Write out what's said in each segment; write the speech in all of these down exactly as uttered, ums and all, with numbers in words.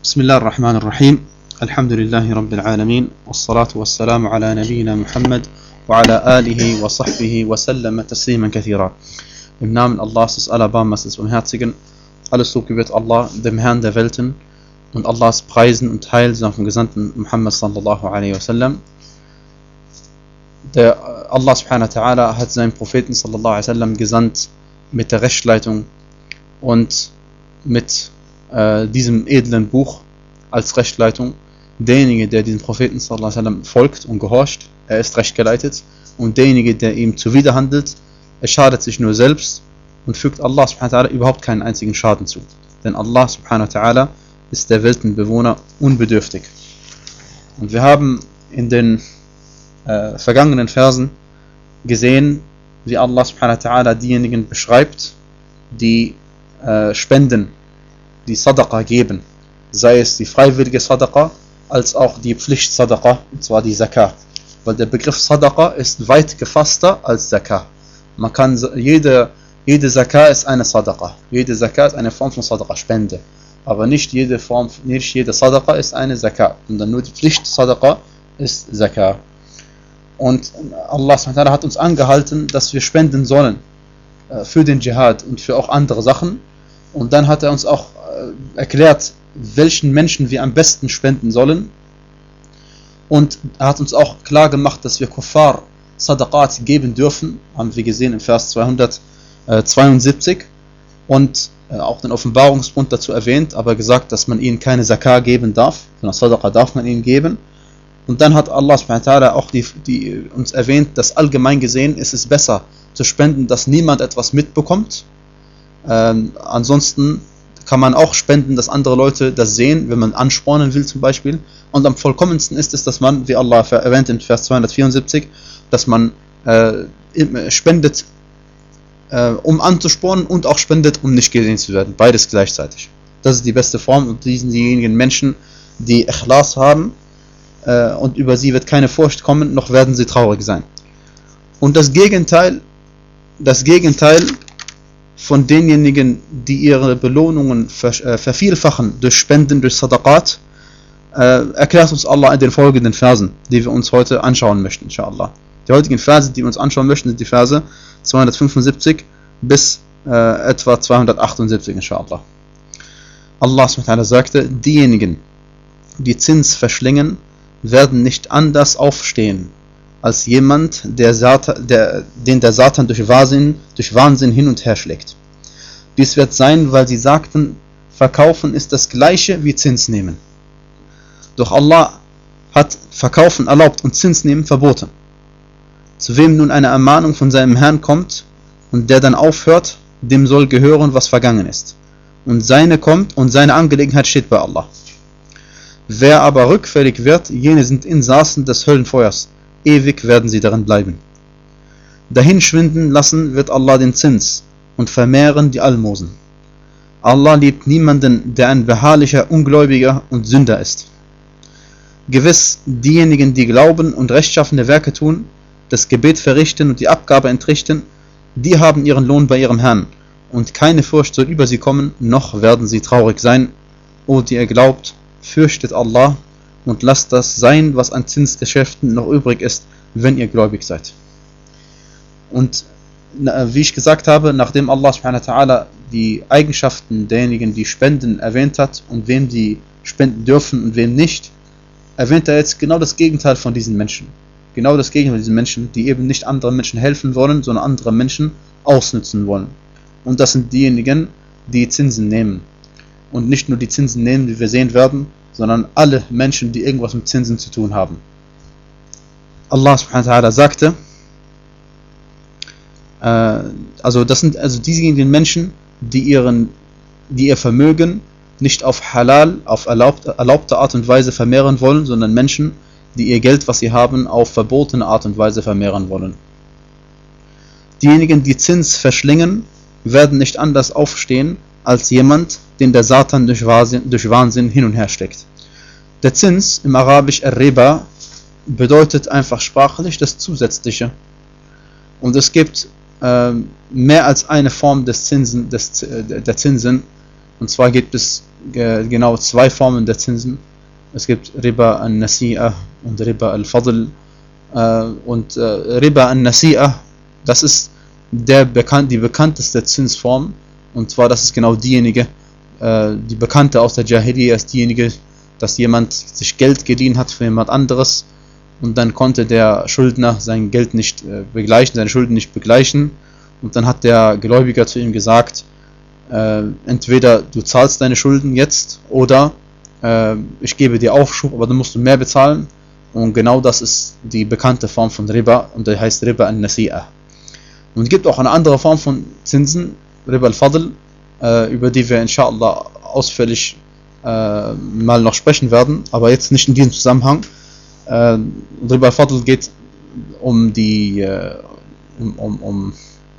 بسم الله الرحمن الرحيم الحمد لله رب العالمين والصلاة والسلام على نبينا محمد وعلى آله وصحبه وسلم تسليما كثيرا. Im Namen Allahs des Allerbarmers des Barmherzigen, alles Lob gebührt Allah, dem Herrn der Welten, und Allahs Preisen und Heil sind auf dem Gesandten Muhammad sallallahu alaihi wasallam. Der Allah subhanahu wa ta'ala hat seinen Propheten sallallahu alaihi wasallam gesandt mit der Rechtsleitung und mit äh, diesem edlen Buch als Rechtsleitung. Derjenige, der diesem Propheten sallallahu alaihi wasallam folgt und gehorcht, er ist rechtgeleitet, und derjenige, der ihm zuwiderhandelt, er schadet sich nur selbst und fügt Allah subhanahu wa ta'ala überhaupt keinen einzigen Schaden zu. Denn Allah subhanahu wa ta'ala ist der Weltenbewohner unbedürftig. Und wir haben in den äh, vergangenen Versen gesehen, wie Allah subhanahu wa ta'ala diejenigen beschreibt, die äh, spenden, die Sadaqa geben, sei es die freiwillige Sadaqa, als auch die Pflicht-Sadaqa, und zwar die Zakah. Weil der Begriff Sadaqa ist weit gefasster als Zakah. Man kann, jede, jede Zakah ist eine Sadaqa. Jede Zakah ist eine Form von Sadaqa, Spende. Aber nicht jede Form, nicht jede Sadaqa ist eine Zakah. Und dann nur die Pflicht-Sadaqa ist Zakah. Und Allah subhanahu wa ta'ala hat uns angehalten, dass wir spenden sollen äh, für den Dschihad und für auch andere Sachen. Und dann hat er uns auch äh, erklärt, welchen Menschen wir am besten spenden sollen. Und er hat uns auch klar gemacht, dass wir Kuffar Sadaqat geben dürfen, haben wir gesehen im Vers zweihundertzweiundsiebzig, und äh, auch den Offenbarungsbund dazu erwähnt, aber gesagt, dass man ihnen keine Zakah geben darf. Von der Sadaqa darf man ihnen geben. Und dann hat Allah subhanahu wa ta'ala auch die, die, uns erwähnt, dass allgemein gesehen ist es besser zu spenden, dass niemand etwas mitbekommt. Ähm, ansonsten kann man auch spenden, dass andere Leute das sehen, wenn man anspornen will zum Beispiel. Und am vollkommensten ist es, dass man, wie Allah erwähnt in Vers zweihundertvierundsiebzig, dass man äh, spendet, äh, um anzuspornen, und auch spendet, um nicht gesehen zu werden. Beides gleichzeitig. Das ist die beste Form, und die sind diejenigen Menschen, die Ikhlas haben, äh, und über sie wird keine Furcht kommen, noch werden sie traurig sein. Und das Gegenteil, das Gegenteil von denjenigen, die ihre Belohnungen vervielfachen durch Spenden, durch Sadaqat, äh, erklärt uns Allah in den folgenden Versen, die wir uns heute anschauen möchten, inshallah. Die heutigen Verse, die wir uns anschauen möchten, sind die Verse zweihundertfünfundsiebzig bis äh, etwa zweihundertachtundsiebzig, inshallah. Allah subhanahu wa ta'ala sagte, diejenigen, die Zins verschlingen, werden nicht anders aufstehen als jemand, der Satan, der, den der Satan durch Wahnsinn, durch Wahnsinn hin und her schlägt. Dies wird sein, weil sie sagten, Verkaufen ist das gleiche wie Zins nehmen. Doch Allah hat Verkaufen erlaubt und Zins nehmen verboten. Zu wem nun eine Ermahnung von seinem Herrn kommt und der dann aufhört, dem soll gehören, was vergangen ist. Und seine kommt und seine Angelegenheit steht bei Allah. Wer aber rückfällig wird, jene sind Insassen des Höllenfeuers. Ewig werden sie darin bleiben. Dahin schwinden lassen wird Allah den Zins und vermehren die Almosen. Allah liebt niemanden, der ein beharrlicher Ungläubiger und Sünder ist. Gewiss, diejenigen, die glauben und rechtschaffene Werke tun, das Gebet verrichten und die Abgabe entrichten, die haben ihren Lohn bei ihrem Herrn, und keine Furcht soll über sie kommen, noch werden sie traurig sein. O, die ihr glaubt, fürchtet Allah und lasst das sein, was an Zinsgeschäften noch übrig ist, wenn ihr gläubig seid. Und wie ich gesagt habe, nachdem Allah subhanahu wa ta'ala die Eigenschaften derjenigen, die spenden, erwähnt hat und wem die spenden dürfen und wem nicht, erwähnt er jetzt genau das Gegenteil von diesen Menschen. Genau das Gegenteil von diesen Menschen, die eben nicht anderen Menschen helfen wollen, sondern andere Menschen ausnützen wollen. Und das sind diejenigen, die Zinsen nehmen. Und nicht nur die Zinsen nehmen, wie wir sehen werden, sondern alle Menschen, die irgendwas mit Zinsen zu tun haben. Allah subhanahu wa ta'ala sagte, äh, also das sind also diejenigen Menschen, die, ihren, die ihr Vermögen nicht auf halal, auf erlaubte, erlaubte Art und Weise vermehren wollen, sondern Menschen, die ihr Geld, was sie haben, auf verbotene Art und Weise vermehren wollen. Diejenigen, die Zins verschlingen, werden nicht anders aufstehen, als jemand, den der Satan durch Wahnsinn, durch Wahnsinn hin und her steckt. Der Zins, im Arabisch Ar-Riba, bedeutet einfach sprachlich das Zusätzliche. Und es gibt äh, mehr als eine Form des Zinsen, des, der Zinsen. Und zwar gibt es äh, genau zwei Formen der Zinsen. Es gibt Riba an-Nasi'a und Riba al-Fadl. Äh, und äh, Riba an-Nasi'a, das ist der bekannt, die bekannteste Zinsform. Und zwar, das ist genau diejenige, äh, die bekannte aus der Jahiliya ist diejenige, dass jemand sich Geld geliehen hat für jemand anderes und dann konnte der Schuldner sein Geld nicht äh, begleichen, seine Schulden nicht begleichen. Und dann hat der Gläubiger zu ihm gesagt, äh, entweder du zahlst deine Schulden jetzt oder äh, ich gebe dir Aufschub, aber dann musst du mehr bezahlen. Und genau das ist die bekannte Form von Riba und der heißt Riba an-Nasi'a. Und es gibt auch eine andere Form von Zinsen, Riba al-Fadl, äh, über die wir inshallah ausführlich äh, mal noch sprechen werden, aber jetzt nicht in diesem Zusammenhang. Äh, Riba al-Fadl geht um die äh, um, um, um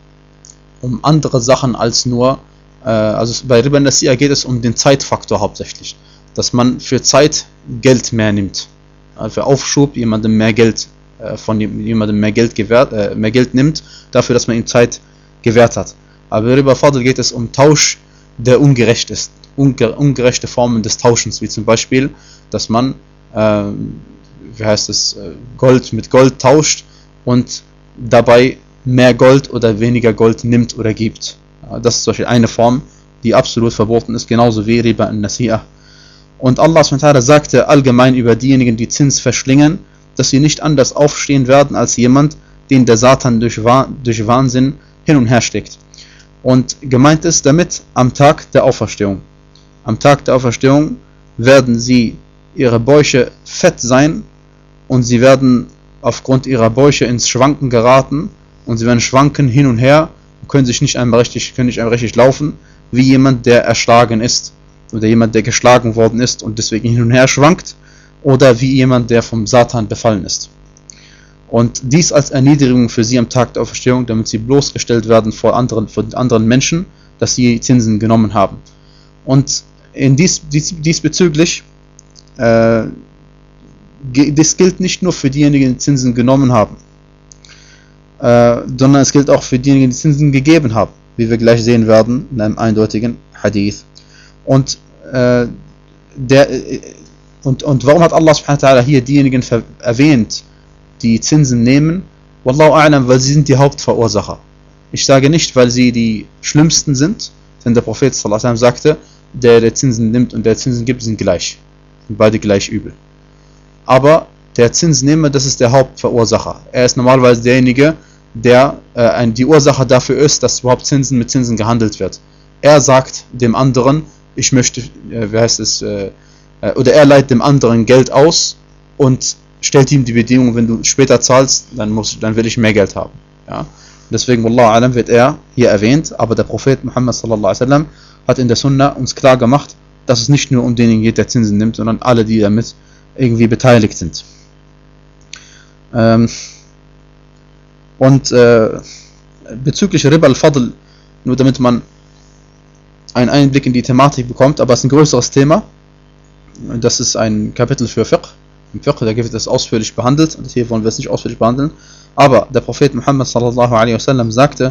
um andere Sachen als nur, äh, also bei Riba an-Nasi'a geht es um den Zeitfaktor hauptsächlich, dass man für Zeit Geld mehr nimmt, also für Aufschub jemandem mehr Geld äh, von jemandem mehr Geld gewährt, äh, mehr Geld nimmt, dafür, dass man ihm Zeit gewährt hat. Aber bei Riba al-Fadl geht es um Tausch, der ungerecht ist, Unge ungerechte Formen des Tauschens, wie zum Beispiel, dass man, äh, wie heißt es, Gold mit Gold tauscht und dabei mehr Gold oder weniger Gold nimmt oder gibt. Das ist zum Beispiel eine Form, die absolut verboten ist, genauso wie Riba an-Nasi'a. Und Allah subhanahu wa ta'ala sagte allgemein über diejenigen, die Zins verschlingen, dass sie nicht anders aufstehen werden als jemand, den der Satan durch, Wah durch Wahnsinn hin und her steckt. Und gemeint ist damit am Tag der Auferstehung. Am Tag der Auferstehung werden sie, ihre Bäuche fett sein und sie werden aufgrund ihrer Bäuche ins Schwanken geraten. Und sie werden schwanken hin und her und können sich nicht einmal richtig, können nicht einmal richtig laufen, wie jemand, der erschlagen ist oder jemand, der geschlagen worden ist und deswegen hin und her schwankt, oder wie jemand, der vom Satan befallen ist. Und dies als Erniedrigung für sie am Tag der Auferstehung, damit sie bloßgestellt werden vor anderen, vor anderen Menschen, dass sie Zinsen genommen haben. Und in dies, dies, diesbezüglich, äh, das gilt nicht nur für diejenigen, die Zinsen genommen haben, Äh, sondern es gilt auch für diejenigen, die Zinsen gegeben haben, wie wir gleich sehen werden in einem eindeutigen Hadith. Und, äh, der, und, und warum hat Allah subhanahu wa ta'ala hier diejenigen erwähnt, die Zinsen nehmen? Wallahu a'lam, weil sie sind die Hauptverursacher. Ich sage nicht, weil sie die Schlimmsten sind, denn der Prophet sallallahu alaihi wasallam sagte, der der Zinsen nimmt und der Zinsen gibt, sind gleich. Sind beide gleich übel. Aber der Zinsnehmer, das ist der Hauptverursacher. Er ist normalerweise derjenige, der äh, die Ursache dafür ist, dass überhaupt Zinsen mit Zinsen gehandelt wird. Er sagt dem anderen, ich möchte, äh, wie heißt es, äh, oder er leiht dem anderen Geld aus und stellt ihm die Bedingung, wenn du später zahlst, dann, muss, dann will ich mehr Geld haben. Ja? Deswegen, Wallahu alam, wird er hier erwähnt, aber der Prophet Muhammad sallallahu alaihi wasallam hat in der Sunna uns klar gemacht, dass es nicht nur um denjenigen geht, der Zinsen nimmt, sondern alle, die damit irgendwie beteiligt sind. Ähm, und äh, bezüglich Riba al-Fadl, nur damit man einen Einblick in die Thematik bekommt, aber es ist ein größeres Thema. Das ist ein Kapitel für Fiqh. Im Fiqh, da wird das ausführlich behandelt, und hier wollen wir es nicht ausführlich behandeln. Aber der Prophet Muhammad sallallahu alaihi wasallam sagte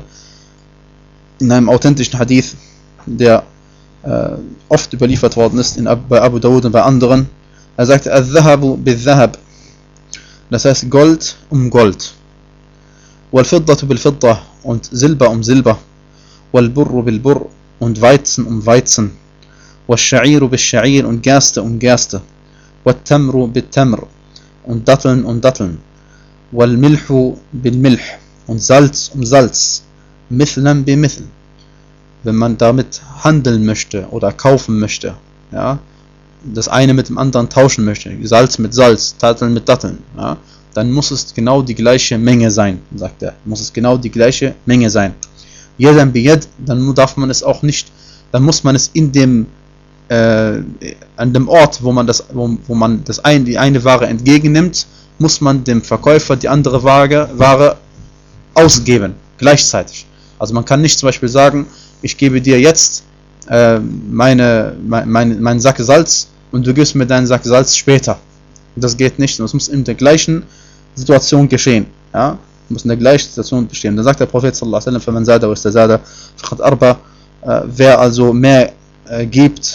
in einem authentischen Hadith, der äh, oft überliefert worden ist, in, bei Abu Dawud und bei anderen, er sagte, al-Dhahabu bil-Dhahab, das heißt Gold um Gold, wal-Fiddatu bil-Fidda, und Silber um Silber, wal-Burru bil-Burr, und Weizen um Weizen, wal-Sha'iru bil-Sha'ir, und Gerste um Gerste, wal-Tamru bil-Tamr, und Datteln um Datteln, wal-Milhu bil-Milh, und Salz um Salz, Mithlan bi-Mithl, wenn man damit handeln möchte oder kaufen möchte, ja, das eine mit dem anderen tauschen möchte, Salz mit Salz, Datteln mit Datteln, ja, dann muss es genau die gleiche Menge sein, sagt er, muss es genau die gleiche Menge sein. Yadan biyad, dann darf man es auch nicht, dann muss man es in dem, äh, an dem Ort, wo man das, wo, wo man das ein, die eine Ware entgegennimmt, muss man dem Verkäufer die andere Ware, Ware ausgeben, gleichzeitig. Also man kann nicht zum Beispiel sagen, ich gebe dir jetzt äh, meine, mein, mein, meinen Sack Salz und du gibst mir deinen Sack Salz später. Das geht nicht, das muss in der gleichen Situation geschehen. Ja? Muss in der gleichen Situation bestehen. Da sagt der Prophet sallallahu alaihi wasallam, wer also mehr äh, gibt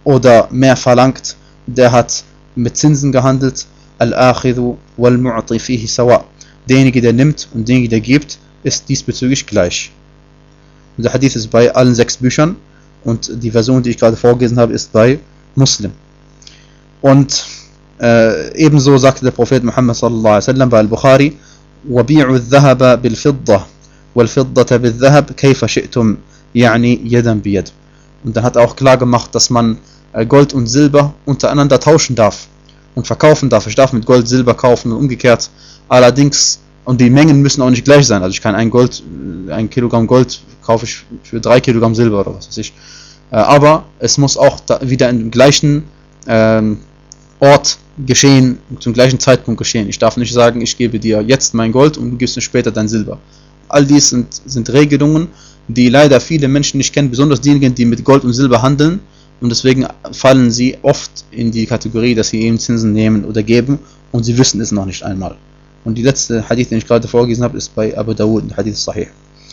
oder mehr verlangt, der hat mit Zinsen gehandelt. Al-Akhidhu wal-Mu'ti fihi sawa. Derjenige, der nimmt und derjenige, der gibt, ist diesbezüglich gleich. Der Hadith ist bei allen sechs Büchern und die Version, die ich gerade vorgelesen habe, ist bei Muslim. Und äh, ebenso sagte der Prophet Muhammad sallallahu alaihi wasallam bei Al-Bukhari: وَبِيعُوا الذَّهَبَ بِالْفِضَّةِ وَالْفِضَّةَ بِالذَّهَبِ كَيْفَ شِئْتُمْ يعني يدا بيد. Und dann hat er auch klar gemacht, dass man Gold und Silber untereinander tauschen darf und verkaufen darf. Ich darf mit Gold Silber kaufen und umgekehrt. Allerdings, und die Mengen müssen auch nicht gleich sein. Also ich kann ein Gold, ein Kilogramm Gold kaufe ich für drei Kilogramm Silber oder was weiß ich. Aber es muss auch wieder im gleichen ähm, Ort geschehen, zum gleichen Zeitpunkt geschehen. Ich darf nicht sagen, ich gebe dir jetzt mein Gold und du gibst mir später dein Silber. All dies sind, sind Regelungen, die leider viele Menschen nicht kennen, besonders diejenigen, die mit Gold und Silber handeln, und deswegen fallen sie oft in die Kategorie, dass sie eben Zinsen nehmen oder geben und sie wissen es noch nicht einmal. Und die letzte Hadith, den ich gerade vorgelesen habe, ist bei Abu Dawud, der Hadith Sahih.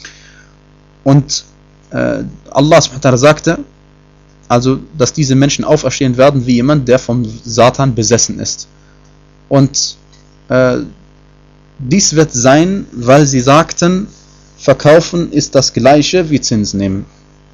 Und äh, Allah subhanahu wa ta'ala sagte, also, dass diese Menschen auferstehen werden wie jemand, der vom Satan besessen ist. Und äh, dies wird sein, weil sie sagten, Verkaufen ist das gleiche wie Zins nehmen.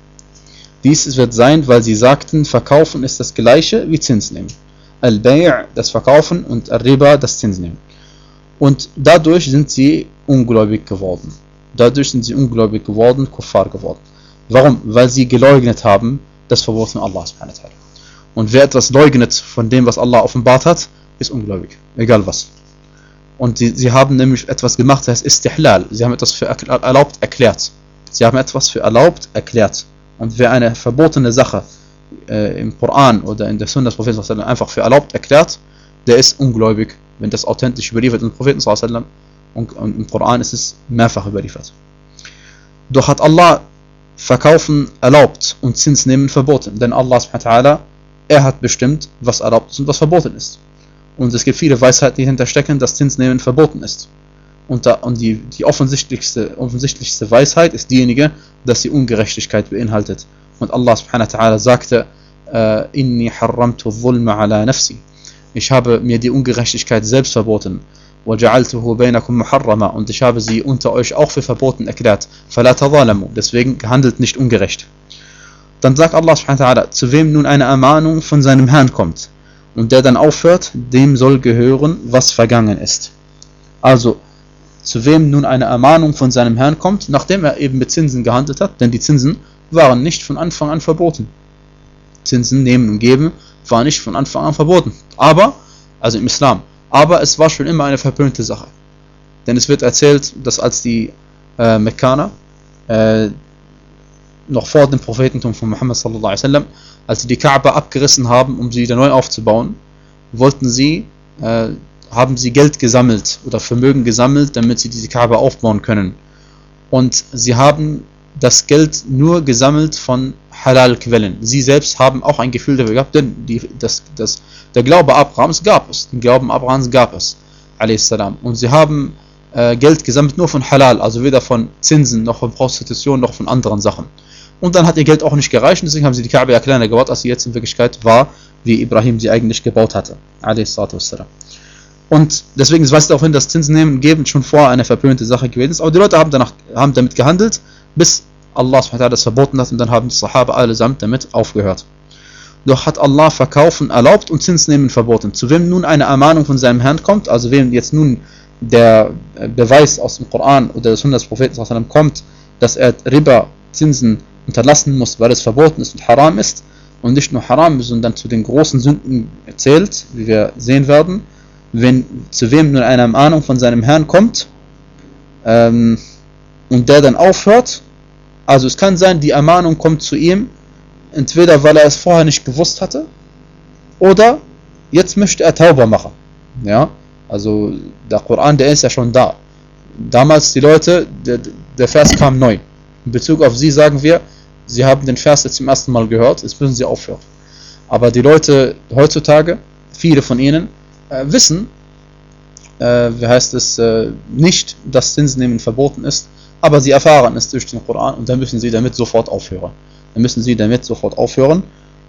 Dies wird sein, weil sie sagten, Verkaufen ist das gleiche wie Zins nehmen. Al-Bay', das Verkaufen, und Al-Riba, das Zins nehmen. Und dadurch sind sie ungläubig geworden. Dadurch sind sie ungläubig geworden, Kuffar geworden. Warum? Weil sie geleugnet haben, das Verbot von Allah subhanahu wa ta'ala. Und wer etwas leugnet von dem, was Allah offenbart hat, ist ungläubig. Egal was. Und sie, sie haben nämlich etwas gemacht, das heißt Istihlal. Sie haben etwas für erlaubt erklärt. Sie haben etwas für erlaubt erklärt. Und wer eine verbotene Sache äh, im Koran oder in der Sunna des Propheten einfach für erlaubt erklärt, der ist ungläubig, wenn das authentisch überliefert ist im Propheten und, und im Koran ist es mehrfach überliefert. Doch hat Allah Verkaufen erlaubt und Zins nehmen verboten. Denn Allah subhanahu wa ta'ala, er hat bestimmt, was erlaubt ist und was verboten ist. Und es gibt viele Weisheiten, die dahinter stecken, dass Zins nehmen verboten ist. Und, da, und die, die offensichtlichste, offensichtlichste Weisheit ist diejenige, dass sie Ungerechtigkeit beinhaltet. Und Allah subhanahu wa ta'ala sagte, Inni harramtu dhulma ala nafsi. Ich habe mir die Ungerechtigkeit selbst verboten. وَجَعَلْتُهُ بَيْنَكُمْ مُحَرَّمًا. Und ich habe sie unter euch auch für verboten erklärt. فَلَا تَظَالَمُوا. Deswegen handelt nicht ungerecht. Dann sagt Allah subhanahu wa ta'ala, zu wem nun eine Ermahnung von seinem Herrn kommt und der dann aufhört, dem soll gehören, was vergangen ist. Also, zu wem nun eine Ermahnung von seinem Herrn kommt, nachdem er eben mit Zinsen gehandelt hat, denn die Zinsen waren nicht von Anfang an verboten. Zinsen nehmen und geben war nicht von Anfang an verboten. Aber, also im Islam, aber es war schon immer eine verpönte Sache. Denn es wird erzählt, dass als die äh, Mekkaner, äh, noch vor dem Prophetentum von Muhammad sallallahu alaihi wasallam, als sie die Kaaba abgerissen haben, um sie wieder neu aufzubauen, wollten sie, äh, haben sie Geld gesammelt oder Vermögen gesammelt, damit sie diese Kaaba aufbauen können. Und sie haben das Geld nur gesammelt von Halal-Quellen. Sie selbst haben auch ein Gefühl dafür gehabt, denn die, das, das, der Glaube Abrahams gab es. Den Glauben Abrahams gab es. Und sie haben äh, Geld gesammelt nur von Halal, also weder von Zinsen, noch von Prostitution, noch von anderen Sachen. Und dann hat ihr Geld auch nicht gereicht, und deswegen haben sie die Kaaba ja kleiner gebaut, als sie jetzt in Wirklichkeit war, wie Ibrahim sie eigentlich gebaut hatte. Und deswegen weist es darauf hin, dass Zinsen nehmen und geben schon vorher eine verpönte Sache gewesen ist. Aber die Leute haben, danach, haben damit gehandelt, bis Allah subhanahu wa ta'ala das verboten hat, und dann haben die Sahaba allesamt damit aufgehört. Doch hat Allah Verkaufen erlaubt und Zinsnehmen verboten. Zu wem nun eine Ermahnung von seinem Herrn kommt, also wem jetzt nun der Beweis aus dem Koran oder des Sunna des Propheten kommt, dass er Riba, Zinsen unterlassen muss, weil es verboten ist und haram ist, und nicht nur haram ist, sondern zu den großen Sünden zählt, wie wir sehen werden, wenn zu wem nun eine Ermahnung von seinem Herrn kommt ähm, und der dann aufhört. Also es kann sein, die Ermahnung kommt zu ihm, entweder weil er es vorher nicht gewusst hatte, oder jetzt möchte er Tauba machen. Ja? Also der Koran, der ist ja schon da. Damals die Leute, der, der Vers kam neu. In Bezug auf sie sagen wir, sie haben den Vers jetzt zum ersten Mal gehört, jetzt müssen sie aufhören. Aber die Leute heutzutage, viele von ihnen, äh, wissen, äh, wie heißt es, äh, nicht, dass Zinsnehmen verboten ist, aber sie erfahren es durch den Koran, und dann müssen sie damit sofort aufhören. Dann müssen sie damit sofort aufhören.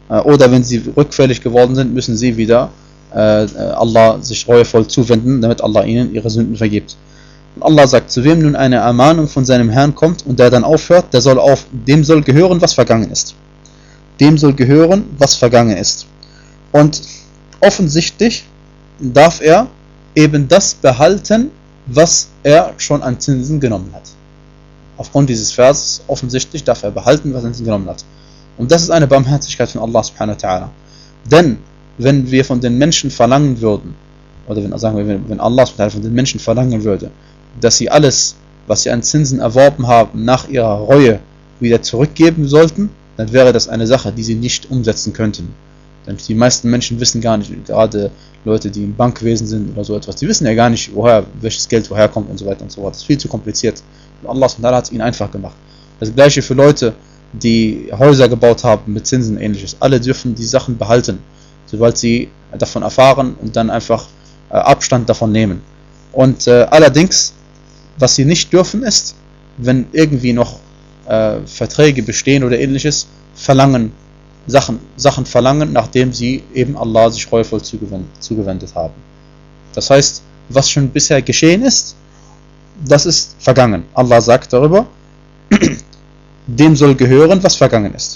äh, oder wenn sie rückfällig geworden sind, müssen sie wieder äh, Allah sich reuevoll zuwenden, damit Allah ihnen ihre Sünden vergibt. Und Allah sagt, zu wem nun eine Ermahnung von seinem Herrn kommt und der dann aufhört, der soll auf, dem soll gehören, was vergangen ist. Dem soll gehören, was vergangen ist. Und offensichtlich darf er eben das behalten, was er schon an Zinsen genommen hat. Aufgrund dieses Verses offensichtlich darf er behalten, was er an Zinsen genommen hat. Und das ist eine Barmherzigkeit von Allah subhanahu wa ta'ala. Denn wenn wir von den Menschen verlangen würden, oder wenn, sagen wir, wenn Allah subhanahu wa ta'ala von den Menschen verlangen würde, dass sie alles, was sie an Zinsen erworben haben, nach ihrer Reue wieder zurückgeben sollten, dann wäre das eine Sache, die sie nicht umsetzen könnten. Denn die meisten Menschen wissen gar nicht, gerade Leute, die im Bankwesen sind oder so etwas, die wissen ja gar nicht, woher, welches Geld woher kommt und so weiter und so fort. Das ist viel zu kompliziert. Und Allah subhanahu wa ta'ala hat es ihnen einfach gemacht. Das gleiche für Leute, die Häuser gebaut haben mit Zinsen und ähnliches. Alle dürfen die Sachen behalten, sobald sie davon erfahren und dann einfach äh, Abstand davon nehmen. Und äh, allerdings, was sie nicht dürfen ist, wenn irgendwie noch äh, Verträge bestehen oder ähnliches, verlangen, Sachen, Sachen verlangen, nachdem sie eben Allah sich reuevoll zugewendet, zugewendet haben. Das heißt, was schon bisher geschehen ist, das ist vergangen. Allah sagt darüber, dem soll gehören, was vergangen ist.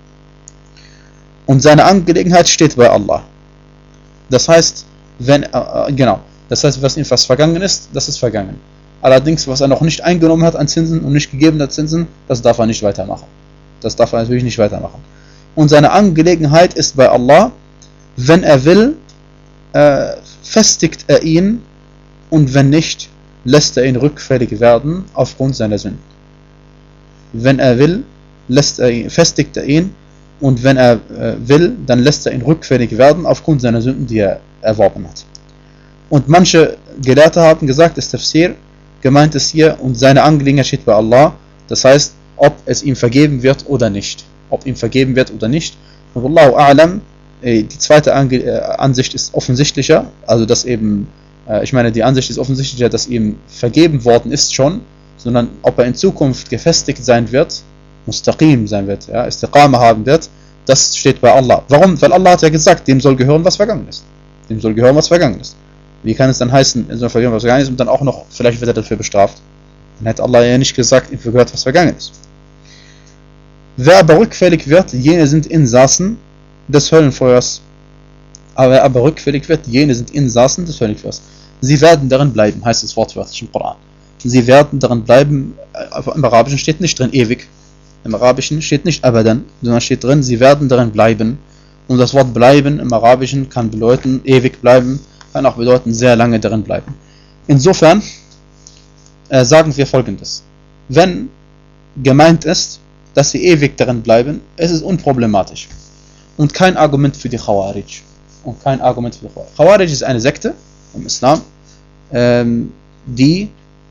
Und seine Angelegenheit steht bei Allah. Das heißt, wenn, äh, genau, das heißt, was ihm was vergangen ist, das ist vergangen. Allerdings, was er noch nicht eingenommen hat an Zinsen und nicht gegeben hat Zinsen, das darf er nicht weitermachen. Das darf er natürlich nicht weitermachen. Und seine Angelegenheit ist bei Allah, wenn er will, äh, festigt er ihn, und wenn nicht, lässt er ihn rückfällig werden aufgrund seiner Sünden. Wenn er will, lässt er ihn, festigt er ihn, und wenn er äh, will, dann lässt er ihn rückfällig werden aufgrund seiner Sünden, die er erworben hat. Und manche Gelehrte haben gesagt, das Tafsir, gemeint ist hier, und seine Angelegenheit steht bei Allah, das heißt, ob es ihm vergeben wird oder nicht. Ob ihm vergeben wird oder nicht. Und Wallahu a'lam, die zweite Ansicht ist offensichtlicher, also dass eben, ich meine, die Ansicht ist offensichtlicher, dass ihm vergeben worden ist schon, sondern ob er in Zukunft gefestigt sein wird, mustaqim sein wird, ja, Istiqama haben wird, das steht bei Allah. Warum? Weil Allah hat ja gesagt, dem soll gehören, was vergangen ist. Dem soll gehören, was vergangen ist. Wie kann es dann heißen, er soll vergeben, was vergangen ist, und dann auch noch, vielleicht wird er dafür bestraft? Dann hätte Allah ja nicht gesagt, ihm gehört, was vergangen ist. Wer aber rückfällig wird, jene sind Insassen des Höllenfeuers. Aber wer aber rückfällig wird, jene sind Insassen des Höllenfeuers. Sie werden darin bleiben, heißt es wortwörtlich im Koran. Sie werden darin bleiben, im Arabischen steht nicht drin ewig. Im Arabischen steht nicht abadan, sondern steht drin, sie werden darin bleiben. Und das Wort bleiben im Arabischen kann bedeuten ewig bleiben, kann auch bedeuten sehr lange darin bleiben. Insofern äh, sagen wir Folgendes. Wenn gemeint ist, dass sie ewig darin bleiben, es ist unproblematisch. Und kein Argument für die Khawarij. Und kein Argument für die Khawarij. Khawarij ist eine Sekte im Islam, ähm, die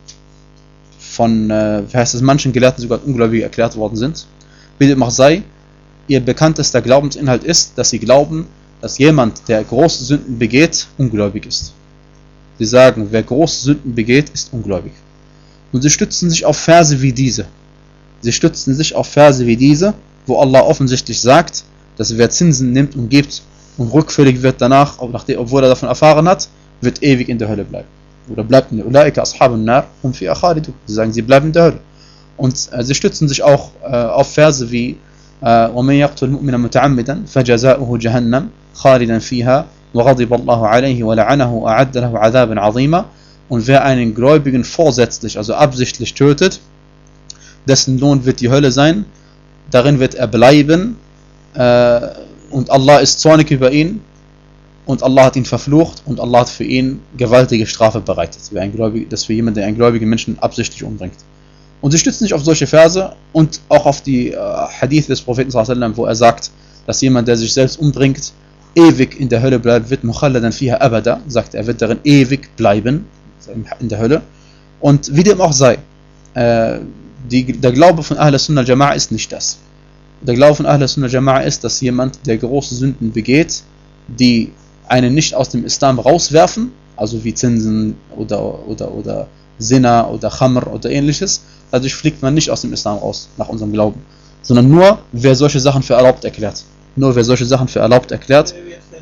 von, äh, wie heißt es, manchen Gelehrten sogar ungläubig erklärt worden sind. Wie dem auch sei, ihr bekanntester Glaubensinhalt ist, dass sie glauben, dass jemand, der große Sünden begeht, ungläubig ist. Sie sagen, wer große Sünden begeht, ist ungläubig. Und sie stützen sich auf Verse wie diese. Sie stützen sich auf Verse wie diese, wo Allah offensichtlich sagt, dass wer Zinsen nimmt und gibt und rückfällig wird danach, obwohl er davon erfahren hat, wird ewig in der Hölle bleiben. Oder bleibt in der Ulaika ashabun nar hum fiha khalidun. Sie sagen, sie bleiben in der Hölle. Und äh, sie stützen sich auch äh, auf Verse wie وَمَنْ يَقْتُلْ مُؤْمِنًا مُتَعَمِّدًا فَجَزَاؤُهُ جَهَنَّمْ خَالِدًا فِيهَا وَغَضِبَ اللَّهُ عَلَيْهِ وَلَعَنَهُ وَأَعَدَّ لَهُ عَذَابًا عَظِيمًا. Und wer einen Gläubigen vorsätzlich, also absichtlich tötet, dessen Lohn wird die Hölle sein, darin wird er bleiben, äh, und Allah ist zornig über ihn, und Allah hat ihn verflucht, und Allah hat für ihn gewaltige Strafe bereitet. Wie ein Gläubig, das für jemanden, der einen gläubigen Menschen absichtlich umbringt. Und sie stützen sich auf solche Verse und auch auf die äh, Hadith des Propheten sallallahu alaihi wasallam, wo er sagt, dass jemand, der sich selbst umbringt, ewig in der Hölle bleibt, wird mukhalladan fiha abada, sagt er, wird darin ewig bleiben, in der Hölle. Und wie dem auch sei, äh, die, der Glaube von Ahl Sunnah al-Jama'a ist nicht das. Der Glaube von Ahl Sunnah al-Jama'a ist, dass jemand, der große Sünden begeht, die einen nicht aus dem Islam rauswerfen, also wie Zinsen oder, oder, oder Zina oder Khamr oder ähnliches, dadurch fliegt man nicht aus dem Islam raus, nach unserem Glauben. Sondern nur, wer solche Sachen für erlaubt erklärt. Nur wer solche Sachen für erlaubt erklärt,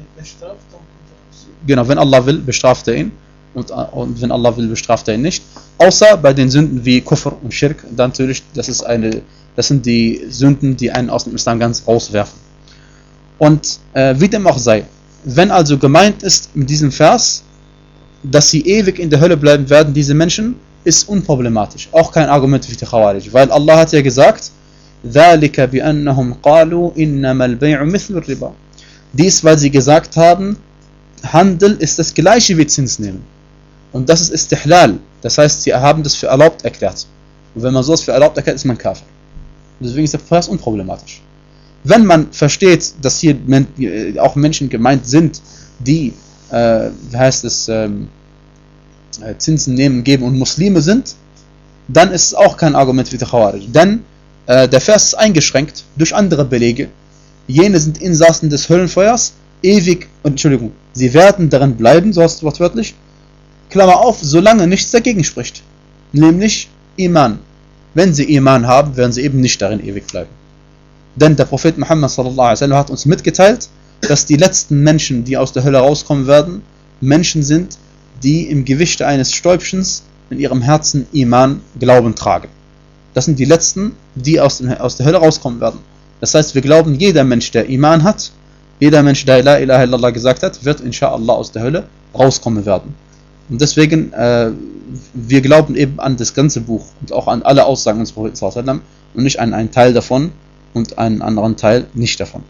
genau, wenn Allah will, bestraft er ihn. Und, und wenn Allah will, bestraft er ihn nicht. Außer bei den Sünden wie Kufr und Schirk, dann natürlich, das ist eine, das sind die Sünden, die einen aus dem Islam ganz rauswerfen. Und äh, wie dem auch sei, wenn also gemeint ist mit diesem Vers, dass sie ewig in der Hölle bleiben werden, diese Menschen, ist unproblematisch. Auch kein Argument für die Khawarij. Weil Allah hat ja gesagt, ذَلِكَ بِأَنَّهُمْ قَالُوا إِنَّمَا الْبَيْعُ مِثْلُ الرِّبَا. Dies, weil sie gesagt haben, Handel ist das gleiche wie Zins nehmen. Und das ist Istihlal. Das heißt, sie haben das für erlaubt erklärt. Und wenn man sowas für erlaubt erklärt, ist man Kafir. Deswegen ist der Vers unproblematisch. Wenn man versteht, dass hier auch Menschen gemeint sind, die, äh, wie heißt es, ähm, Zinsen nehmen, geben und Muslime sind, dann ist es auch kein Argument für die Khawarij. Denn äh, der Vers ist eingeschränkt durch andere Belege. Jene sind Insassen des Höllenfeuers, ewig, Entschuldigung, sie werden darin bleiben, so heißt es wortwörtlich, Klammer auf, solange nichts dagegen spricht. Nämlich Iman. Wenn sie Iman haben, werden sie eben nicht darin ewig bleiben. Denn der Prophet Muhammad sallallahu alaihi wasallam hat uns mitgeteilt, dass die letzten Menschen, die aus der Hölle rauskommen werden, Menschen sind, die im Gewichte eines Stäubchens in ihrem Herzen Iman, Glauben tragen. Das sind die letzten, die aus, dem, aus der Hölle rauskommen werden. Das heißt, wir glauben, jeder Mensch, der Iman hat, jeder Mensch, der La ilaha illallah gesagt hat, wird inshallah aus der Hölle rauskommen werden. Und deswegen, äh, wir glauben eben an das ganze Buch und auch an alle Aussagen des Propheten sallallahu alaihi wasallam und nicht an einen Teil davon und einen anderen Teil nicht davon.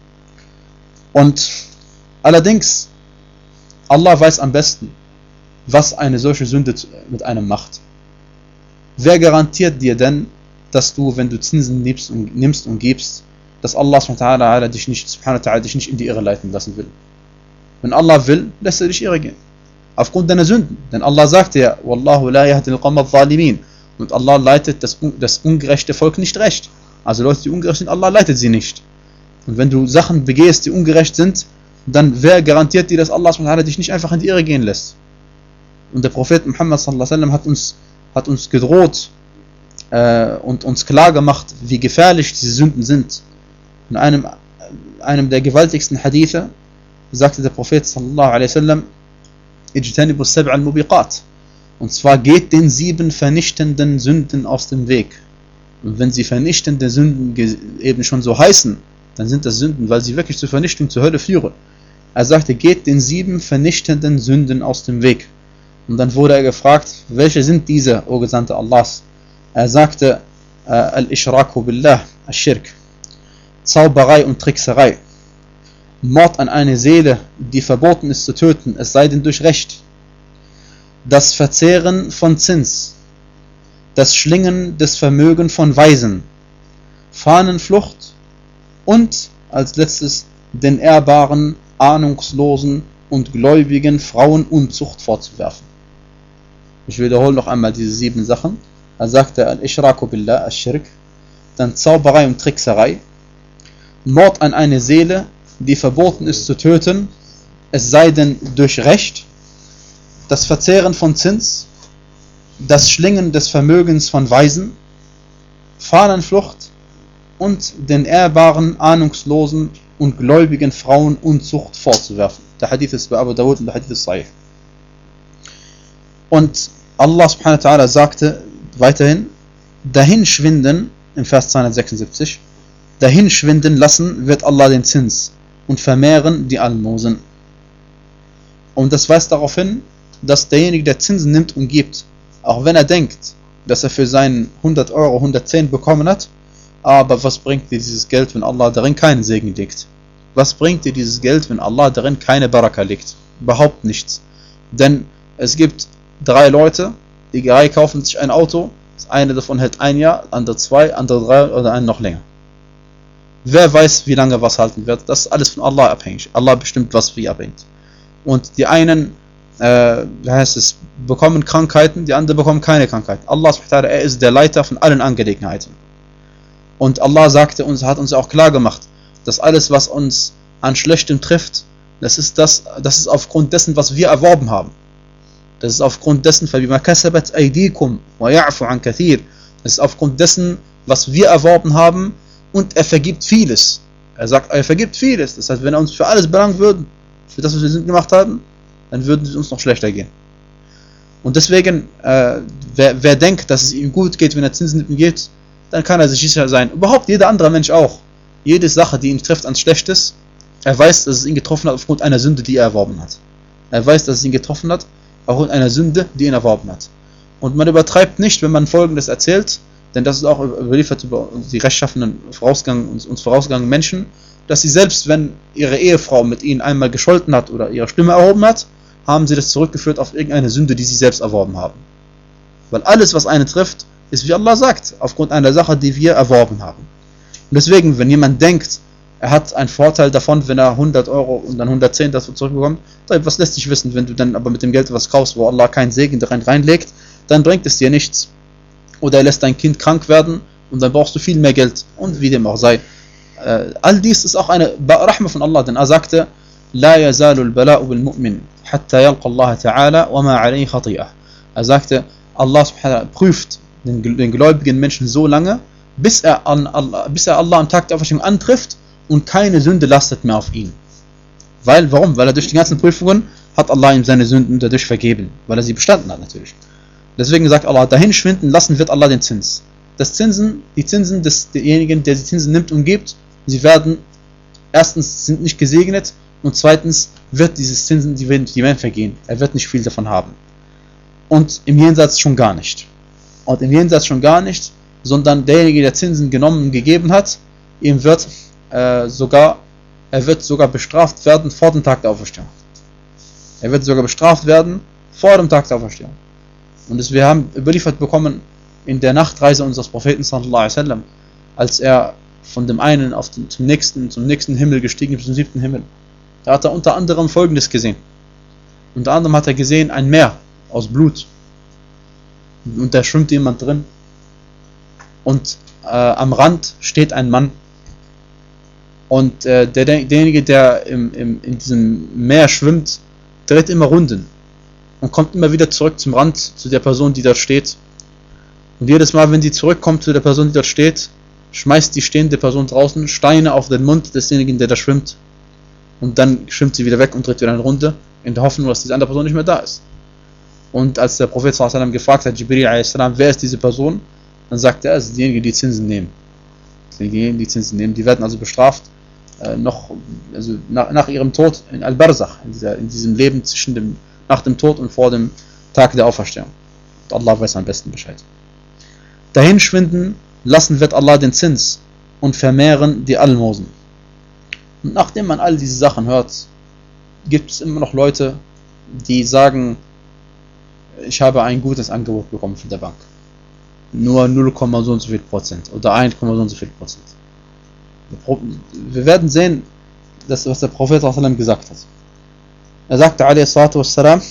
Und allerdings, Allah weiß am besten, was eine solche Sünde mit einem macht. Wer garantiert dir denn, dass du, wenn du Zinsen nimmst und, nimmst und gibst, dass Allah subhanahu wa ta'ala dich nicht, subhanahu wa ta'ala dich nicht in die Irre leiten lassen will? Wenn Allah will, lässt er dich irre gehen. Aufgrund deiner Sünden. Denn Allah sagte ja, Wallahu la yahdi al-qawma adh-dhalimin. Und Allah leitet das, das ungerechte Volk nicht recht. Also Leute, die ungerecht sind, Allah leitet sie nicht. Und wenn du Sachen begehst, die ungerecht sind, dann wer garantiert dir, dass Allah subhanahu wa ta'ala dich nicht einfach in die Irre gehen lässt? Und der Prophet Muhammad sallallahu alaihi wasallam hat uns, hat uns gedroht äh, und uns klar gemacht, wie gefährlich diese Sünden sind. In einem, einem der gewaltigsten Hadithe sagte der Prophet sallallahu alaihi wasallam, Ijtanibu sab'a al-mubiqat. Und zwar geht den sieben vernichtenden Sünden aus dem Weg. Und wenn sie vernichtende Sünden eben schon so heißen, dann sind das Sünden, weil sie wirklich zur Vernichtung, zur Hölle führen. Er sagte, geht den sieben vernichtenden Sünden aus dem Weg. Und dann wurde er gefragt, welche sind diese, o Gesandte Allahs? Er sagte, Al-Ishraku billah, Al-Shirk, Zauberei und Trickserei, Mord an eine Seele, die verboten ist zu töten, es sei denn durch Recht, das Verzehren von Zins, das Schlingen des Vermögens von Waisen, Fahnenflucht und als letztes den ehrbaren, ahnungslosen und gläubigen Frauen Unzucht vorzuwerfen. Ich wiederhole noch einmal diese sieben Sachen. Er sagte Al-Ishraku billah, Al-Shirk, dann Zauberei und Trickserei, Mord an eine Seele, die verboten ist zu töten, es sei denn durch Recht, das Verzehren von Zins, das Schlingen des Vermögens von Waisen, Fahnenflucht und den ehrbaren, ahnungslosen und gläubigen Frauen Unzucht vorzuwerfen. Der Hadith ist bei Abu Dawud und der Hadith ist sahih. Und Allah subhanahu wa ta'ala sagte weiterhin, dahinschwinden, im Vers zweihundertsechsundsiebzig, dahinschwinden lassen wird Allah den Zins und vermehren die Almosen. Und das weist darauf hin, dass derjenige, der Zinsen nimmt und gibt, auch wenn er denkt, dass er für seinen hundert Euro hundertzehn bekommen hat, aber was bringt dir dieses Geld, wenn Allah darin keinen Segen legt? Was bringt dir dieses Geld, wenn Allah darin keine Baraka legt? Überhaupt nichts. Denn es gibt drei Leute, die drei kaufen sich ein Auto, das eine davon hält ein Jahr, andere zwei, andere drei oder einen noch länger. Wer weiß, wie lange was halten wird? Das ist alles von Allah abhängig. Allah bestimmt, was wie abhängt. Und die einen, äh, wie heißt es, bekommen Krankheiten, die anderen bekommen keine Krankheiten. Allah subhanahu wa ta'ala, er ist der Leiter von allen Angelegenheiten. Und Allah sagte uns, hat uns auch klar gemacht, dass alles, was uns an Schlechtem trifft, das ist das, das ist aufgrund dessen, was wir erworben haben. Das ist aufgrund dessen, فَبِمَا كَسَبَتْ أَيْدِيكُمْ وَيَعْفُ عَنْ كَثِيرٍ. Das ist aufgrund dessen, was wir erworben haben, und er vergibt vieles. Er sagt, er vergibt vieles. Das heißt, wenn er uns für alles belangen würde, für das, was wir Sünden gemacht haben, dann würde es uns noch schlechter gehen. Und deswegen, äh, wer, wer denkt, dass es ihm gut geht, wenn er Zinsen gibt, dann kann er sich sicher sein. Überhaupt jeder andere Mensch auch. Jede Sache, die ihn trifft ans Schlechtes, er weiß, dass es ihn getroffen hat aufgrund einer Sünde, die er erworben hat. Er weiß, dass es ihn getroffen hat aufgrund einer Sünde, die ihn erworben hat. Und man übertreibt nicht, wenn man Folgendes erzählt, denn das ist auch überliefert über die rechtschaffenen vorausgegangen, uns, uns vorausgegangenen Menschen, dass sie selbst, wenn ihre Ehefrau mit ihnen einmal gescholten hat oder ihre Stimme erhoben hat, haben sie das zurückgeführt auf irgendeine Sünde, die sie selbst erworben haben. Weil alles, was einen trifft, ist, wie Allah sagt, aufgrund einer Sache, die wir erworben haben. Und deswegen, wenn jemand denkt, er hat einen Vorteil davon, wenn er hundert Euro und dann hundertzehn dazu zurückbekommt, was lässt sich wissen, wenn du dann aber mit dem Geld was kaufst, wo Allah keinen Segen rein reinlegt, dann bringt es dir nichts. Oder er lässt dein Kind krank werden und dann brauchst du viel mehr Geld. Und wie dem auch sei. Äh, all dies ist auch eine Rahma von Allah, denn er sagte, La yazalu al-bala'u bil-mu'min, hatta yalqa Allah ta'ala, wa ma alayhi khati'ah. Er sagte, Allah subhanahu wa ta'ala prüft den, den gläubigen Menschen so lange, bis er, an Allah, bis er Allah am Tag der Auferstehung antrifft und keine Sünde lastet mehr auf ihn. Weil, warum? Weil er durch die ganzen Prüfungen hat Allah ihm seine Sünden dadurch vergeben, weil er sie bestanden hat natürlich. Deswegen sagt Allah, dahin schwinden lassen wird Allah den Zins. Das Zinsen, die Zinsen desjenigen, der die Zinsen nimmt und gibt, sie werden, erstens sind nicht gesegnet und zweitens wird dieses Zinsen, die werden, die werden vergehen. Er wird nicht viel davon haben. Und im Jenseits schon gar nicht. Und im Jenseits schon gar nicht, sondern derjenige, der Zinsen genommen und gegeben hat, ihm wird äh, sogar, er wird sogar bestraft werden vor dem Tag der Auferstehung. Er wird sogar bestraft werden vor dem Tag der Auferstehung. Und das, wir haben überliefert bekommen in der Nachtreise unseres Propheten sallallahu alaihi wasallam, als er von dem einen auf den, zum nächsten zum nächsten Himmel gestiegen ist, zum siebten Himmel. Da hat er unter anderem Folgendes gesehen. Unter anderem hat er gesehen ein Meer aus Blut. Und da schwimmt jemand drin. Und äh, am Rand steht ein Mann. Und äh, der, derjenige, der im, im, in diesem Meer schwimmt, dreht immer Runden. Und kommt immer wieder zurück zum Rand, zu der Person, die dort steht. Und jedes Mal, wenn sie zurückkommt zu der Person, die dort steht, schmeißt die stehende Person draußen Steine auf den Mund desjenigen, der da schwimmt. Und dann schwimmt sie wieder weg und dreht wieder eine Runde, in der Hoffnung, dass diese andere Person nicht mehr da ist. Und als der Prophet sallallahu alaihi wasallam gefragt hat, Jibril alaihi salam, wer ist diese Person? Dann sagt er, es ist diejenigen, die Zinsen nehmen. Diejenigen, die Zinsen nehmen, die werden also bestraft, äh, noch, also nach, nach ihrem Tod in Al-Barzakh, in, dieser, in diesem Leben zwischen dem nach dem Tod und vor dem Tag der Auferstehung. Und Allah weiß am besten Bescheid. Dahin schwinden lassen wird Allah den Zins und vermehren die Almosen. Und nachdem man all diese Sachen hört, gibt es immer noch Leute, die sagen, ich habe ein gutes Angebot bekommen von der Bank. Nur null, so und so viel Prozent oder eins, so und so viel Prozent. Wir werden sehen, das, was der Prophet gesagt hat. Er sagte, wassalam,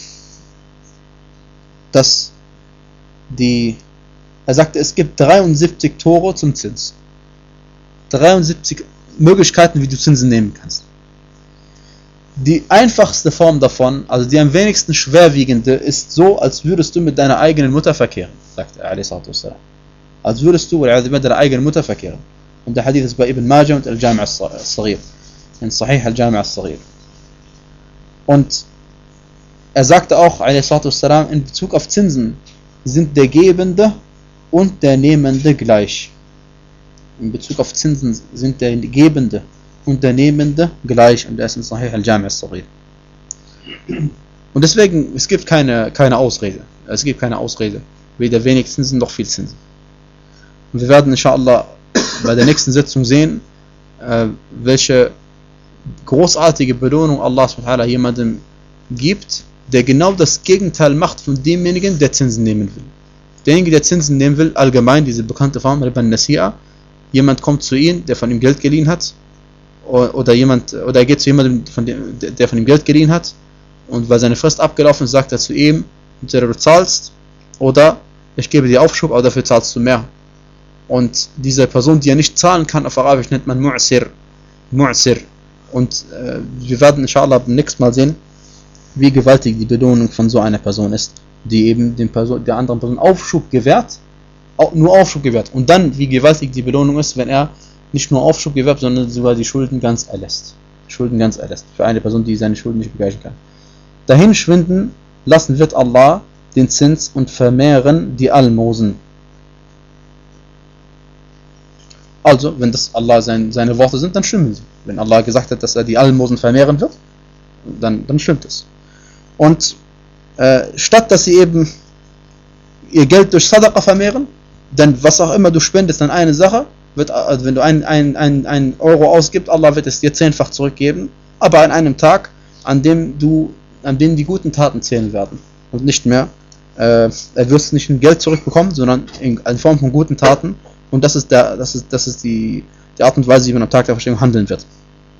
dass die, er sagte, es gibt dreiundsiebzig Tore zum Zins. dreiundsiebzig Möglichkeiten, wie du Zinsen nehmen kannst. Die einfachste Form davon, also die am wenigsten schwerwiegende, ist so, als würdest du mit deiner eigenen Mutter verkehren, sagte er, wassalam. Als würdest du mit deiner eigenen Mutter verkehren. Und der Hadith ist bei Ibn Majah und Al-Jami' al-Saghir, in Sahih Al-Jami' al-Saghir. Und er sagte auch, wassalam, in Bezug auf Zinsen sind der Gebende und der Nehmende gleich. In Bezug auf Zinsen sind der Gebende und der Nehmende gleich. Und er ist in Sahih Al-Jami' al-Saghir. Und deswegen, es gibt keine, keine Ausrede. Es gibt keine Ausrede. Weder wenig Zinsen noch viel Zinsen. Und wir werden inshallah bei der nächsten Sitzung sehen, äh, welche großartige Belohnung Allah subhanahu wa ta'ala jemandem gibt, der genau das Gegenteil macht von demjenigen, der Zinsen nehmen will. Derjenige, der Zinsen nehmen will, allgemein diese bekannte Form, Riba an-Nasi'a, jemand kommt zu ihm, der von ihm Geld geliehen hat, oder jemand, oder er geht zu jemandem, von dem, der von ihm Geld geliehen hat, und weil seine Frist abgelaufen ist, sagt er zu ihm, entweder du zahlst, oder ich gebe dir Aufschub, aber dafür zahlst du mehr. Und diese Person, die er nicht zahlen kann, auf Arabisch nennt man Mu'sir. Mu'sir. Und äh, wir werden inshallah beim nächsten Mal sehen, wie gewaltig die Belohnung von so einer Person ist, die eben den Person, der anderen Person Aufschub gewährt, auch nur Aufschub gewährt. Und dann, wie gewaltig die Belohnung ist, wenn er nicht nur Aufschub gewährt, sondern sogar die Schulden ganz erlässt. Schulden ganz erlässt. Für eine Person, die seine Schulden nicht begleichen kann. Dahin schwinden lassen wird Allah den Zins und vermehren die Almosen. Also, wenn das Allah sein, seine Worte sind, dann stimmen sie. Wenn Allah gesagt hat, dass er die Almosen vermehren wird, dann, dann stimmt es. Und äh, statt dass sie eben ihr Geld durch Sadaqa vermehren, denn was auch immer du spendest an eine Sache, wird, also wenn du einen ein, ein, ein Euro ausgibst, Allah wird es dir zehnfach zurückgeben, aber an einem Tag, an dem du, an dem die guten Taten zählen werden und nicht mehr, äh, er wirst nicht in Geld zurückbekommen, sondern in, in Form von guten Taten, und das ist der, das ist, das ist die, die Art und Weise, wie man am Tag der Verstehung handeln wird.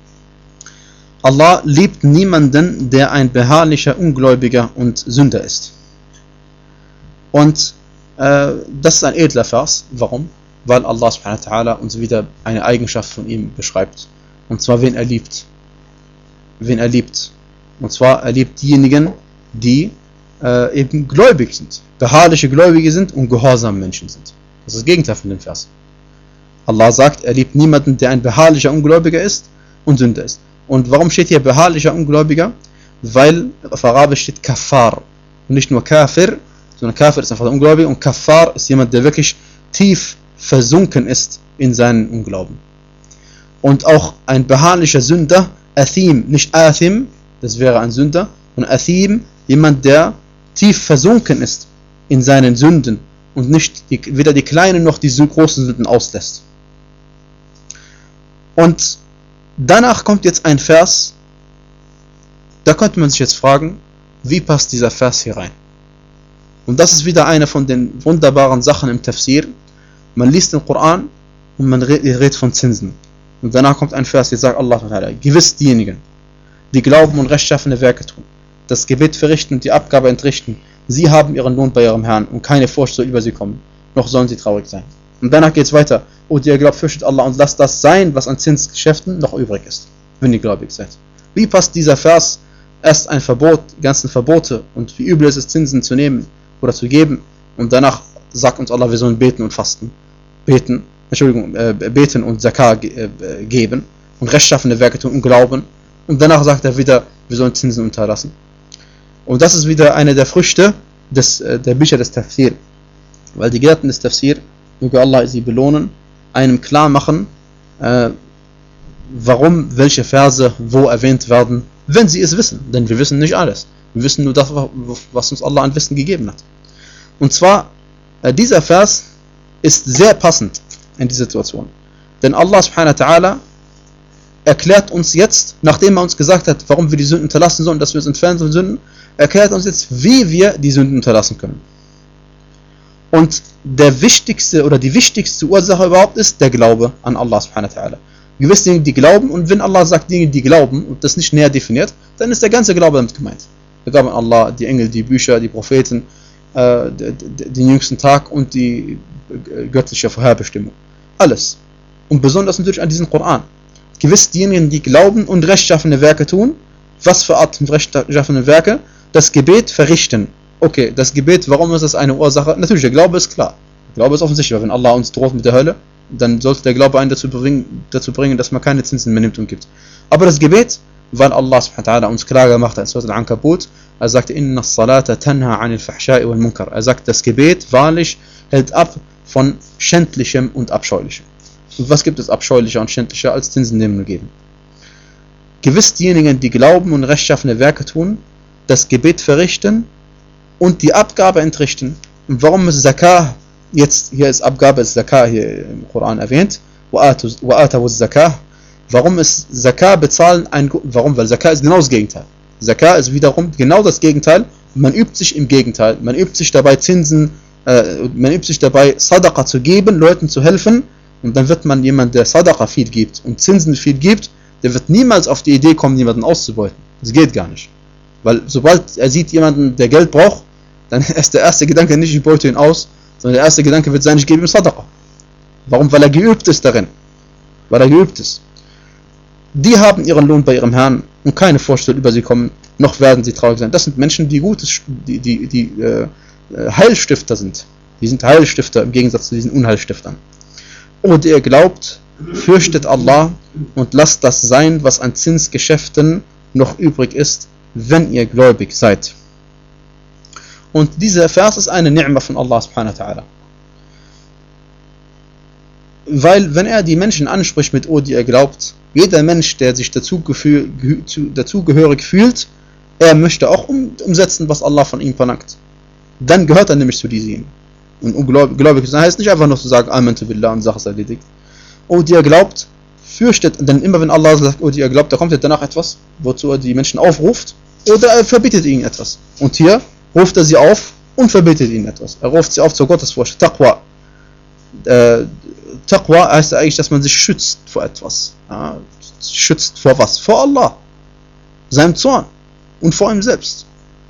Allah liebt niemanden, der ein beharrlicher Ungläubiger und Sünder ist. Und äh, das ist ein edler Vers. Warum? Weil Allah subhanahu wa ta'ala uns wieder eine Eigenschaft von ihm beschreibt. Und zwar, wen er liebt. Wen er liebt. Und zwar, er liebt diejenigen, die äh, eben gläubig sind. Beharrliche Gläubige sind und gehorsame Menschen sind. Das ist das Gegenteil von dem Vers. Allah sagt, er liebt niemanden, der ein beharrlicher Ungläubiger ist und Sünder ist. Und warum steht hier beharrlicher Ungläubiger? Weil auf Arabisch steht Kafar. Und nicht nur Kafir, sondern Kafir ist einfach der Ungläubige und Kafar ist jemand, der wirklich tief versunken ist in seinen Unglauben. Und auch ein beharrlicher Sünder, Athim, nicht Athim, das wäre ein Sünder, und Athim, jemand, der tief versunken ist in seinen Sünden und nicht die, weder die kleinen noch die großen Sünden auslässt. Und danach kommt jetzt ein Vers, da könnte man sich jetzt fragen, wie passt dieser Vers hier rein? Und das ist wieder eine von den wunderbaren Sachen im Tafsir. Man liest den Koran und man redet von Zinsen. Und danach kommt ein Vers, jetzt sagt Allah, gewiss diejenigen, die glauben und rechtschaffene Werke tun, das Gebet verrichten und die Abgabe entrichten, sie haben ihren Lohn bei ihrem Herrn und keine Furcht soll über sie kommen, noch sollen sie traurig sein. Und danach geht es weiter. O die ihr glaubt, fürchtet Allah und lasst das sein, was an Zinsgeschäften noch übrig ist, wenn ihr gläubig seid. Wie passt dieser Vers? Erst ein Verbot, die ganzen Verbote und wie übel ist es, Zinsen zu nehmen oder zu geben, und danach sagt uns Allah, wir sollen beten und fasten, beten, Entschuldigung, äh, beten und Zakah ge äh, geben und rechtschaffene Werke tun und glauben, und danach sagt er wieder, wir sollen Zinsen unterlassen. Und das ist wieder eine der Früchte des, äh, der Bücher des Tafsir, weil die Gelehrten des Tafsir, möge Allah sie belohnen, einem klar machen, äh, warum welche Verse wo erwähnt werden, wenn sie es wissen, denn wir wissen nicht alles. Wir wissen nur das, was uns Allah an Wissen gegeben hat. Und zwar, äh, dieser Vers ist sehr passend in dieser Situation. Denn Allah subhanahu wa ta'ala erklärt uns jetzt, nachdem er uns gesagt hat, warum wir die Sünden unterlassen sollen, dass wir uns entfernen von Sünden, erklärt uns jetzt, wie wir die Sünden unterlassen können. Und der wichtigste oder die wichtigste Ursache überhaupt ist der Glaube an Allah subhanahu wa ta'ala. Gewiss Dinge, die glauben, und wenn Allah sagt Dinge, die glauben und das nicht näher definiert, dann ist der ganze Glaube damit gemeint. Wir glauben an Allah, die Engel, die Bücher, die Propheten, äh, den jüngsten Tag und die göttliche Vorherbestimmung. Alles. Und besonders natürlich an diesen Koran. Gewiss diejenigen, die glauben und rechtschaffene Werke tun. Was für Art von rechtschaffene Werke? Das Gebet verrichten. Okay, das Gebet, warum ist das eine Ursache? Natürlich, der Glaube ist klar. Der Glaube ist offensichtlich, weil wenn Allah uns droht mit der Hölle, dann sollte der Glaube einen dazu bringen, dazu bringen, dass man keine Zinsen mehr nimmt und gibt. Aber das Gebet, weil Allah subhanahu wa ta'ala uns klar gemacht hat in Surah Al-Ankabut, er sagt, Inna as-salata tanha 'anil fahsha'i wal munkar. Er sagt, das Gebet wahrlich hält ab von Schändlichem und Abscheulichem. Und was gibt es abscheulicher und schändlicher als Zinsen nehmen und geben? Gewiss diejenigen, die glauben und rechtschaffene Werke tun, das Gebet verrichten und die Abgabe entrichten. Und warum ist Zakah, jetzt hier ist Abgabe, ist Zakah hier im Koran erwähnt, wa'atawu Zakah. Warum ist Zakah bezahlen ein, warum? Weil Zakah ist genau das Gegenteil. Zakah ist wiederum genau das Gegenteil. Man übt sich im Gegenteil. Man übt sich dabei Zinsen, äh, man übt sich dabei Sadaqa zu geben, Leuten zu helfen, und dann wird man jemand, der Sadaqa viel gibt und Zinsen viel gibt, der wird niemals auf die Idee kommen, jemanden auszubeuten. Das geht gar nicht. Weil sobald er sieht jemanden, der Geld braucht, dann ist der erste Gedanke nicht, ich beute ihn aus, sondern der erste Gedanke wird sein, ich gebe ihm Sadaqa. Warum? Weil er geübt ist darin. Weil er geübt ist. Die haben ihren Lohn bei ihrem Herrn und keine Furcht soll über sie kommen, noch werden sie traurig sein. Das sind Menschen, die Gutes, die, die, die äh, Heilstifter sind. Die sind Heilstifter im Gegensatz zu diesen Unheilstiftern. Und ihr glaubt, fürchtet Allah und lasst das sein, was an Zinsgeschäften noch übrig ist, wenn ihr gläubig seid. Und dieser Vers ist eine Ni'ma von Allah subhanahu wa ta'ala. Weil, wenn er die Menschen anspricht mit, oh, die er glaubt, jeder Mensch, der sich dazugehörig fühlt, er möchte auch um, umsetzen, was Allah von ihm verlangt. Dann gehört er nämlich zu diesen. Und ungläubig zu sein heißt nicht einfach nur zu sagen, Amantu billah und Sache ist erledigt. Oh, die er glaubt, fürchtet, denn immer wenn Allah sagt, oh, die er glaubt, da kommt ja danach etwas, wozu er die Menschen aufruft, oder er verbietet ihnen etwas. Und hier ruft er sie auf und verbietet ihnen etwas. Er ruft sie auf zur Gottesfurcht, Taqwa. Äh, Taqwa heißt eigentlich, dass man sich schützt vor etwas. Ja, schützt vor was? Vor Allah, seinem Zorn und vor ihm selbst.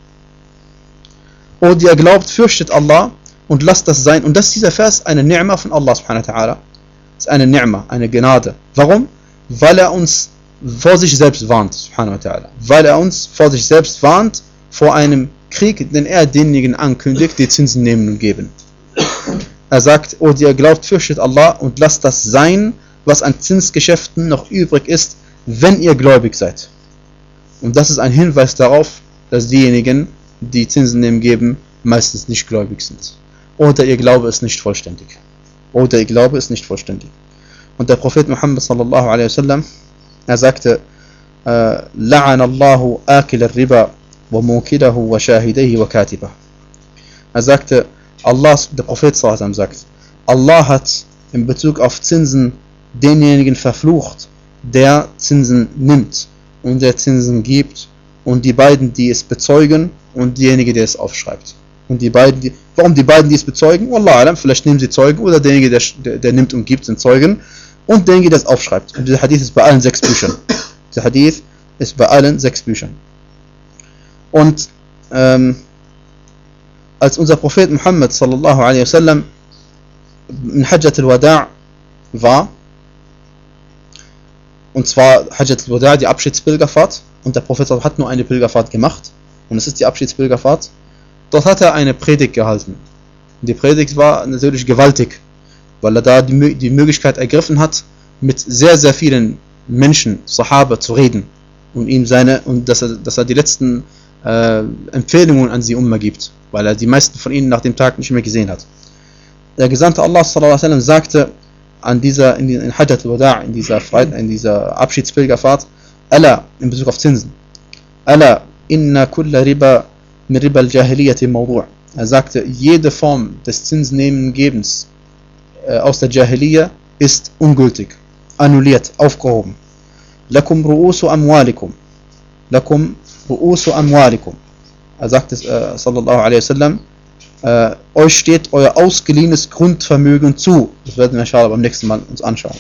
O, die er glaubt, fürchtet Allah und lasst das sein. Und das ist dieser Vers eine Ni'ma von Allah subhanahu wa ta'ala. Das ist eine Ni'ma, eine Gnade. Warum? Weil er uns vor sich selbst warnt, subhanahu wa ta'ala. Weil er uns vor sich selbst warnt, vor einem Krieg, den er denjenigen ankündigt, die Zinsen nehmen und geben. Er sagt, oh, die ihr glaubt, fürchtet Allah und lasst das sein, was an Zinsgeschäften noch übrig ist, wenn ihr gläubig seid. Und das ist ein Hinweis darauf, dass diejenigen, die Zinsen nehmen geben, meistens nicht gläubig sind. Oder ihr Glaube ist nicht vollständig. Oder ihr Glaube ist nicht vollständig. Und der Prophet Muhammad sallallahu alaihi wasallam, er sagte, La'an Allahu akil al-riba wa mukidahu wa shahidahi wa katibah. Er sagte, Allah, der Prophet sallallahu alaihi wasallam sagt, Allah hat in Bezug auf Zinsen denjenigen verflucht, der Zinsen nimmt und der Zinsen gibt, und die beiden, die es bezeugen, und diejenige, der es aufschreibt. Und die beiden, die, warum die beiden, die es bezeugen? Wallahu alam, vielleicht nehmen sie Zeugen, oder derjenige, der, der, der nimmt und gibt, sind Zeugen, und derjenige, der es aufschreibt. Und dieser Hadith ist bei allen sechs Büchern. Dieser Hadith ist bei allen sechs Büchern. Und ähm, als unser Prophet Muhammad sallallahu alaihi wasallam in Hajjat al-Wada' war, und zwar Hajjat al-Wada', die Abschiedspilgerfahrt, und der Prophet hat nur eine Pilgerfahrt gemacht, und es ist die Abschiedspilgerfahrt. Dort hat er eine Predigt gehalten. Und die Predigt war natürlich gewaltig, weil er da die, die Möglichkeit ergriffen hat, mit sehr, sehr vielen Menschen, Sahaba, zu reden und ihm seine, und dass er, dass er die letzten äh, Empfehlungen an sie Umma gibt, weil er die meisten von ihnen nach dem Tag nicht mehr gesehen hat. Der Gesandte Allah sallallahu alaihi wasallam sagte an dieser, in, in Hajjat al-Wada', in dieser Freit, in dieser Abschiedspilgerfahrt, Alla, in Bezug auf Zinsen, Alla, inna kulla riba min riba al-Jahiliyyati mawdu'. Er sagte, jede Form des Zinsnehmengebens äh, aus der Jahiliyyah ist ungültig, annulliert, aufgehoben. Lakum ru'usu amwalikum. Lakum ru'usu amwalikum. Er sagte, äh, sallallahu alaihi wasallam, äh, euch steht euer ausgeliehenes Grundvermögen zu. Das werden wir inshallah beim nächsten Mal uns anschauen.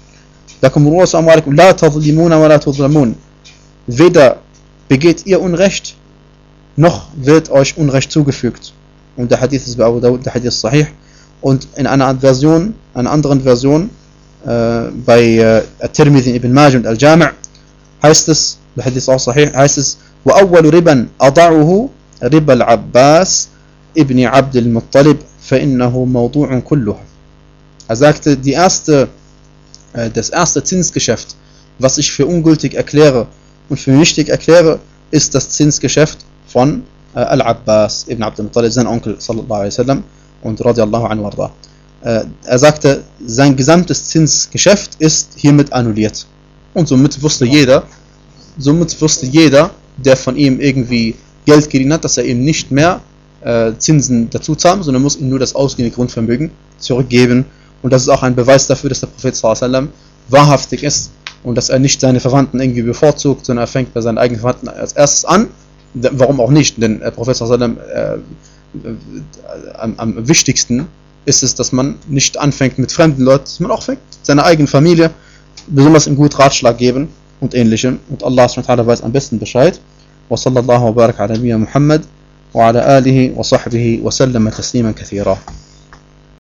Lakum ru'usu amwalikum la tadlimuna wa la tudlamun. Weder begeht ihr Unrecht, noch wird euch Unrecht zugefügt. Und der Hadith ist bei Abu Dawud, der Hadith ist sahih. Und in einer Version, einer anderen Version, äh, bei äh, At-Tirmidhi ibn Majah und Al-Jami' heißt es, der Hadith ist auch sahih, heißt es, وَأَوَّلُ رِبًا أَضَعُهُ رِبَ الْعَبَّاسِ ibn Abd al-Muttalib فَإِنَّهُ مَوْضُوعٌ كُلُّهُ. Er sagte, die erste, äh, das erste Zinsgeschäft, was ich für ungültig erkläre und für nichtig erkläre, ist das Zinsgeschäft von äh, Al-Abbas ibn Abd al-Muttalib, sein Onkel sallallahu alaihi wasallam, und radiallahu anhu warda. Äh, er sagte, sein gesamtes Zinsgeschäft ist hiermit annulliert. Und somit wusste jeder, somit wusste jeder, der von ihm irgendwie Geld geliehen hat, dass er ihm nicht mehr äh, Zinsen dazu zahlen, sondern muss ihm nur das ausgehende Grundvermögen zurückgeben. Und das ist auch ein Beweis dafür, dass der Prophet sallallahu alaihi wasallam wahrhaftig ist und dass er nicht seine Verwandten irgendwie bevorzugt, sondern er fängt bei seinen eigenen Verwandten als erstes an. Warum auch nicht? Denn der Prophet sallallahu alaihi wasallam äh, am, am wichtigsten ist es, dass man nicht anfängt mit fremden Leuten, dass man auch fängt, seiner eigenen Familie, besonders im gut Ratschlag geben und ähnlichem. Und Allah subhanahu wa ta'ala weiß am besten Bescheid. Wa sallallahu wa barak ala nabiyyina Muhammad wa ala alihi wa sahbihi wa sallama tasliman kathira.